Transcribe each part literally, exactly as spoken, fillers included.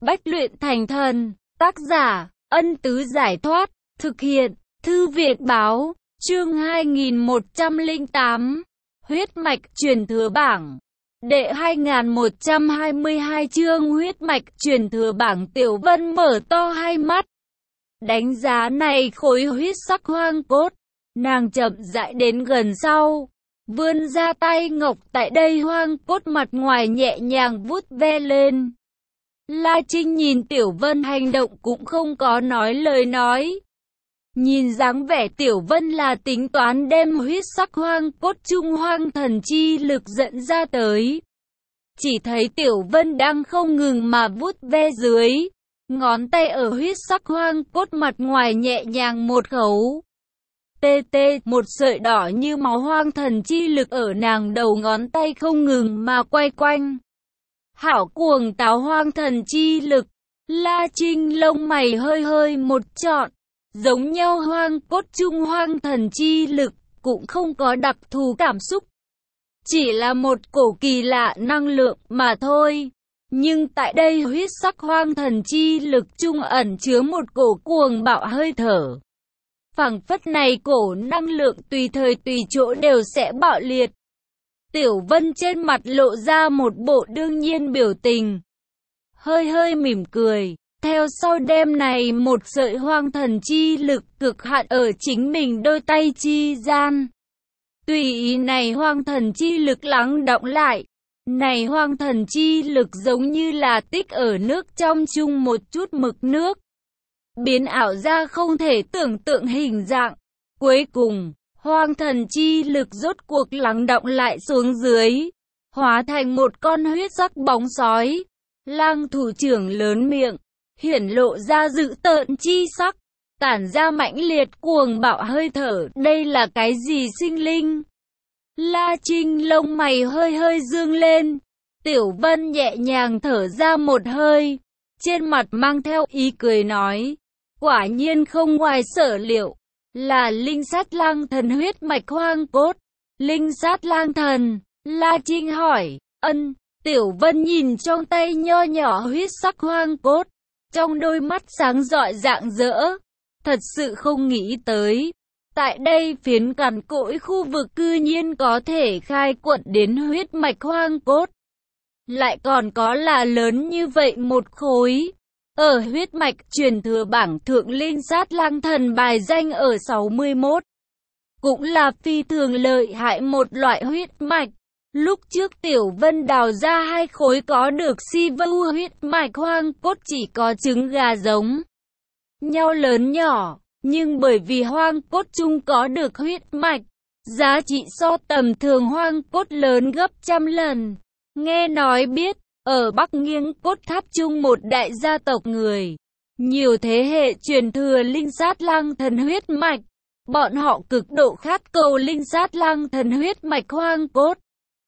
Bách luyện thành thần. Tác giả, Ân Tứ Giải Thoát. Thực hiện, Thư Việt Báo. Chương hai nghìn một trăm lẻ tám. Huyết mạch truyền thừa bảng. Đệ hai nghìn một trăm hai mươi hai chương huyết mạch truyền thừa bảng. Tiểu Vân mở to hai mắt. Đánh giá này khối huyết sắc hoang cốt. Nàng chậm rãi đến gần sau. Vươn ra tay ngọc tại đây hoang cốt mặt ngoài nhẹ nhàng vuốt ve lên. La Trinh nhìn Tiểu Vân hành động cũng không có nói lời nói. Nhìn dáng vẻ Tiểu Vân là tính toán đem huyết sắc hoang cốt trung hoang thần chi lực dẫn ra tới. Chỉ thấy Tiểu Vân đang không ngừng mà vuốt ve dưới. Ngón tay ở huyết sắc hoang cốt mặt ngoài nhẹ nhàng một khấu. Tê tê, một sợi đỏ như máu hoang thần chi lực ở nàng đầu ngón tay không ngừng mà quay quanh. Hảo cuồng táo hoang thần chi lực. La Trinh lông mày hơi hơi một trọn. Giống nhau hoang cốt trung hoang thần chi lực, cũng không có đặc thù cảm xúc. Chỉ là một cổ kỳ lạ năng lượng mà thôi. Nhưng tại đây huyết sắc hoang thần chi lực trung ẩn chứa một cổ cuồng bạo hơi thở. Phảng phất này cổ năng lượng tùy thời tùy chỗ đều sẽ bạo liệt. Tiểu Vân trên mặt lộ ra một bộ đương nhiên biểu tình. Hơi hơi mỉm cười. Theo sau đêm này một sợi hoang thần chi lực cực hạn ở chính mình đôi tay chi gian. Tùy ý này hoang thần chi lực lắng đọng lại. Này hoang thần chi lực giống như là tích ở nước trong chung một chút mực nước. Biến ảo ra không thể tưởng tượng hình dạng. Cuối cùng, hoang thần chi lực rốt cuộc lắng đọng lại xuống dưới. Hóa thành một con huyết sắc bóng sói. Lang thủ trưởng lớn miệng. Hiển lộ ra dữ tợn chi sắc, tản ra mãnh liệt cuồng bạo hơi thở, đây là cái gì sinh linh? La Trinh lông mày hơi hơi dương lên, Tiểu Vân nhẹ nhàng thở ra một hơi, trên mặt mang theo ý cười nói, quả nhiên không ngoài sở liệu, là linh sát lang thần huyết mạch hoang cốt. Linh sát lang thần, La Trinh hỏi, ân, Tiểu Vân nhìn trong tay nho nhỏ huyết sắc hoang cốt. Trong đôi mắt sáng rọi rạng rỡ, thật sự không nghĩ tới. Tại đây phiến cằn cỗi khu vực cư nhiên có thể khai quật đến huyết mạch hoang cốt. Lại còn có là lớn như vậy một khối. Ở huyết mạch truyền thừa bảng thượng linh sát lang thần bài danh ở sáu mươi mốt. Cũng là phi thường lợi hại một loại huyết mạch. Lúc trước Tiểu Vân đào ra hai khối có được si vưu huyết mạch hoang cốt chỉ có trứng gà giống nhau lớn nhỏ, nhưng bởi vì hoang cốt chung có được huyết mạch, giá trị so tầm thường hoang cốt lớn gấp trăm lần. Nghe nói biết, ở Bắc Nghiêng cốt tháp chung một đại gia tộc người, nhiều thế hệ truyền thừa linh sát lang thần huyết mạch, bọn họ cực độ khát cầu linh sát lang thần huyết mạch hoang cốt.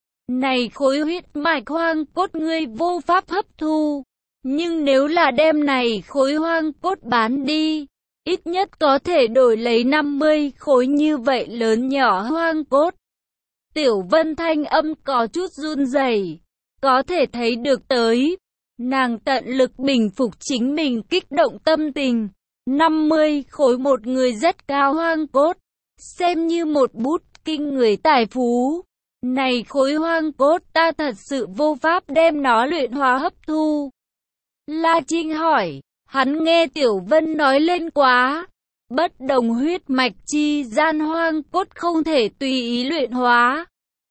Này khối huyết mạch hoang cốt ngươi vô pháp hấp thu, nhưng nếu là đem này khối hoang cốt bán đi, ít nhất có thể đổi lấy năm mươi khối như vậy lớn nhỏ hoang cốt. Tiểu Vân thanh âm có chút run rẩy, có thể thấy được tới, nàng tận lực bình phục chính mình kích động tâm tình. năm mươi khối một người rất cao hoang cốt, xem như một bút kinh người tài phú. Này khối hoang cốt ta thật sự vô pháp đem nó luyện hóa hấp thu. La Trinh hỏi, hắn nghe Tiểu Vân nói lên quá. Bất đồng huyết mạch chi gian hoang cốt không thể tùy ý luyện hóa.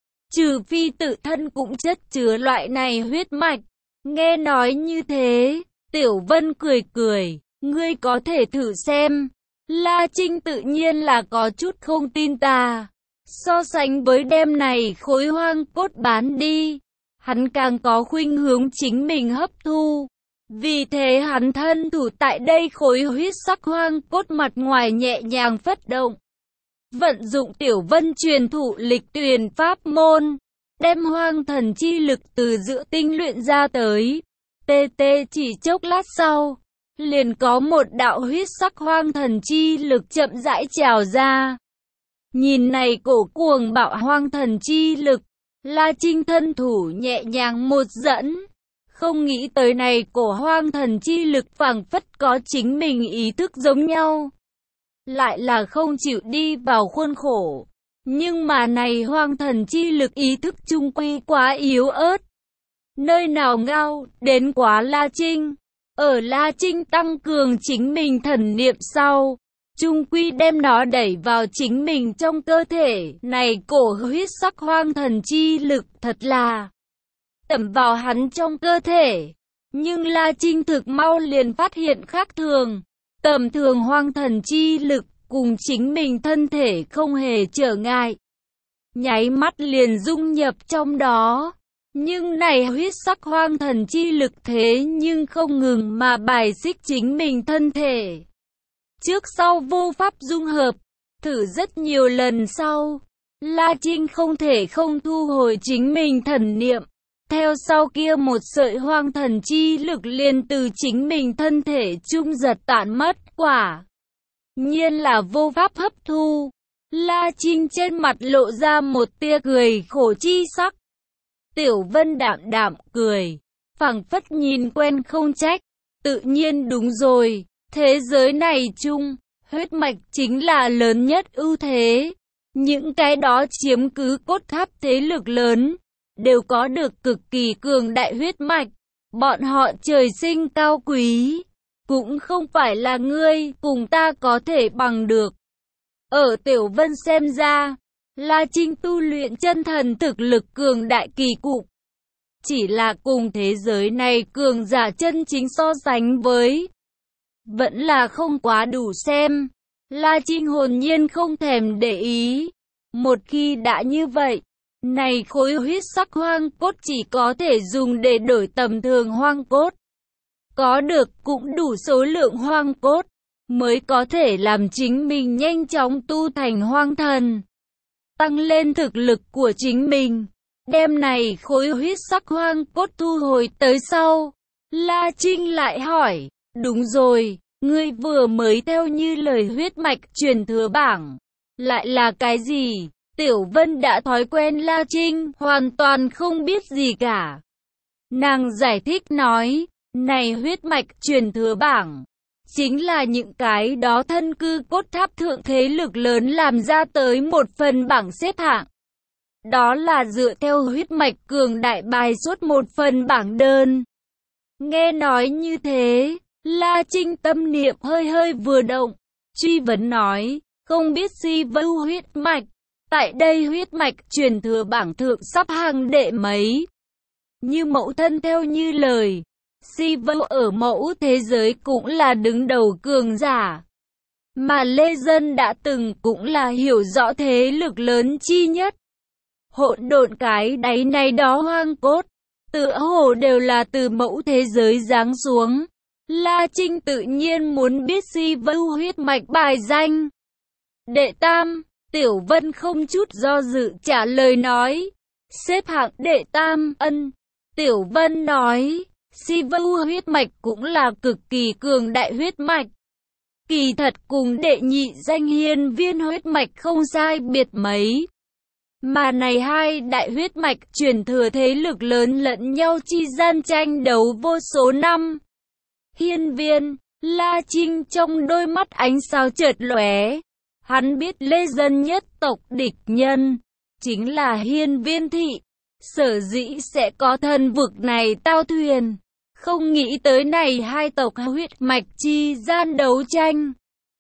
Trừ phi tự thân cũng chất chứa loại này huyết mạch. Nghe nói như thế, Tiểu Vân cười cười, ngươi có thể thử xem. La Trinh tự nhiên là có chút không tin ta. So sánh với đêm này khối hoang cốt bán đi, hắn càng có khuynh hướng chính mình hấp thu. Vì thế hắn thân thủ tại đây khối huyết sắc hoang cốt mặt ngoài nhẹ nhàng phất động. Vận dụng Tiểu Vân truyền thụ lịch tuyển pháp môn, đem hoang thần chi lực từ giữa tinh luyện ra tới. Tê tê chỉ chốc lát sau, liền có một đạo huyết sắc hoang thần chi lực chậm rãi trào ra. Nhìn này cổ cuồng bạo hoang thần chi lực, La Trinh thân thủ nhẹ nhàng một dẫn, Không nghĩ tới này cổ hoang thần chi lực phảng phất có chính mình ý thức giống nhau. Lại là không chịu đi vào khuôn khổ. Nhưng mà này hoang thần chi lực ý thức chung quy quá yếu ớt. Nơi nào ngao, đến quá La Trinh. Ở La Trinh tăng cường chính mình thần niệm sau. Chung quy đem nó đẩy vào chính mình trong cơ thể. Này cổ huyết sắc hoang thần chi lực thật là tẩm vào hắn trong cơ thể. Nhưng La Trinh thực mau liền phát hiện khác thường. Tầm thường hoang thần chi lực cùng chính mình thân thể không hề trở ngại. Nháy mắt liền dung nhập trong đó. Nhưng này huyết sắc hoang thần chi lực thế nhưng không ngừng mà bài xích chính mình thân thể. Trước sau vô pháp dung hợp, thử rất nhiều lần sau, La Trinh không thể không thu hồi chính mình thần niệm. Theo sau kia một sợi hoang thần chi lực liền từ chính mình thân thể trung giật tản mất, quả nhiên là vô pháp hấp thu. La Trinh trên mặt lộ ra một tia cười khổ chi sắc. Tiểu Vân đạm đạm cười, phảng phất nhìn quen không trách. Tự nhiên đúng rồi, thế giới này chung, huyết mạch chính là lớn nhất ưu thế. Những cái đó chiếm cứ cốt tháp thế lực lớn, đều có được cực kỳ cường đại huyết mạch. Bọn họ trời sinh cao quý, cũng không phải là ngươi cùng ta có thể bằng được. Ở Tiểu Vân xem ra, La Trinh tu luyện chân thần thực lực cường đại kỳ cục. Chỉ là cùng thế giới này cường giả chân chính so sánh với, vẫn là không quá đủ xem. La Trinh hồn nhiên không thèm để ý. Một khi đã như vậy, này khối huyết sắc hoang cốt chỉ có thể dùng để đổi tầm thường hoang cốt. Có được cũng đủ số lượng hoang cốt, mới có thể làm chính mình nhanh chóng tu thành hoang thần. Tăng lên thực lực của chính mình. Đem này khối huyết sắc hoang cốt thu hồi tới sau. La Trinh lại hỏi, đúng rồi, ngươi vừa mới theo như lời huyết mạch truyền thừa bảng. Lại là cái gì? Tiểu Vân đã thói quen La Trinh, hoàn toàn không biết gì cả. Nàng giải thích nói, này huyết mạch truyền thừa bảng, chính là những cái đó thân cư cốt tháp thượng thế lực lớn làm ra tới một phần bảng xếp hạng. Đó là dựa theo huyết mạch cường đại bài xuất một phần bảng đơn. Nghe nói như thế, La Trinh tâm niệm hơi hơi vừa động, truy vấn nói, không biết Si Vưu huyết mạch, tại đây huyết mạch truyền thừa bảng thượng sắp hàng đệ mấy. Như mẫu thân theo như lời, Si Vưu ở mẫu thế giới cũng là đứng đầu cường giả. Mà Lê Dân đã từng cũng là hiểu rõ thế lực lớn chi nhất. Hỗn độn cái đáy này đó hoang cốt, tựa hồ đều là từ mẫu thế giới giáng xuống. La Trinh tự nhiên muốn biết Si Vưu huyết mạch bài danh. Đệ tam, Tiểu Vân không chút do dự trả lời nói. Xếp hạng đệ tam, ân. Tiểu Vân nói, Si Vưu huyết mạch cũng là cực kỳ cường đại huyết mạch. Kỳ thật cùng đệ nhị danh Hiên Viên huyết mạch không sai biệt mấy. Mà này hai đại huyết mạch truyền thừa thế lực lớn lẫn nhau chi gian tranh đấu vô số năm. Hiên Viên, La Trinh trong đôi mắt ánh sao chợt lóe. Hắn biết Lê Dân nhất tộc địch nhân chính là Hiên Viên thị. Sở dĩ sẽ có thần vực này tao thuyền. Không nghĩ tới này hai tộc huyết mạch chi gian đấu tranh.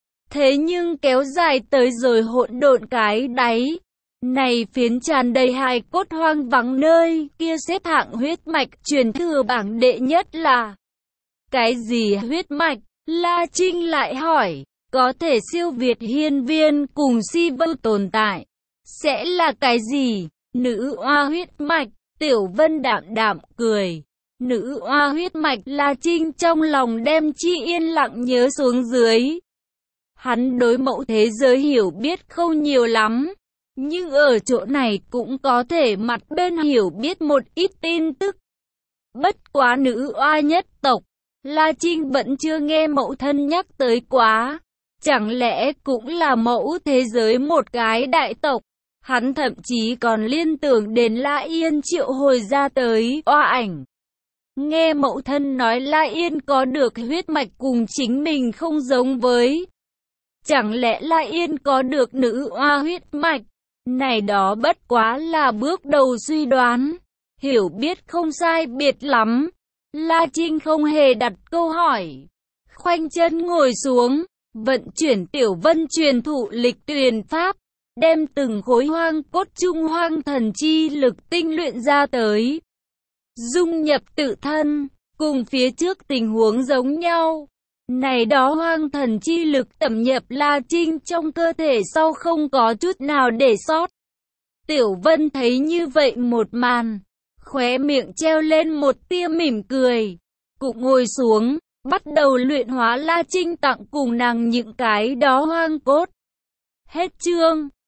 Thế nhưng kéo dài tới rồi hỗn độn cái đáy. Này phiến tràn đầy hài cốt hoang vắng nơi kia xếp hạng huyết mạch truyền thừa bảng đệ nhất là cái gì huyết mạch? La Trinh lại hỏi, có thể siêu việt Hiên Viên cùng Si Vưu tồn tại, sẽ là cái gì? Nữ oa huyết mạch. Tiểu Vân đạm đạm cười. Nữ oa huyết mạch. La Trinh trong lòng đem chi yên lặng nhớ xuống dưới. Hắn đối mẫu thế giới hiểu biết không nhiều lắm, nhưng ở chỗ này cũng có thể mặt bên hiểu biết một ít tin tức. Bất quá nữ oa nhất tộc, La Trinh vẫn chưa nghe mẫu thân nhắc tới quá. Chẳng lẽ cũng là mẫu thế giới một cái đại tộc? Hắn thậm chí còn liên tưởng đến La Yên triệu hồi ra tới oa ảnh. Nghe mẫu thân nói La Yên có được huyết mạch cùng chính mình không giống với. Chẳng lẽ La Yên có được nữ oa huyết mạch? Này đó bất quá là bước đầu suy đoán. Hiểu biết không sai biệt lắm. La Trinh không hề đặt câu hỏi. Khoanh chân ngồi xuống, vận chuyển Tiểu Vân truyền thụ lịch tuyển pháp, đem từng khối hoang cốt trung hoang thần chi lực tinh luyện ra tới. Dung nhập tự thân, cùng phía trước tình huống giống nhau. Này đó hoang thần chi lực tẩm nhập La Trinh trong cơ thể sau không có chút nào để sót. Tiểu Vân thấy như vậy một màn, khóe miệng treo lên một tia mỉm cười, cũng ngồi xuống, bắt đầu luyện hóa La Trinh tặng cùng nàng những cái đó hoang cốt. Hết chương.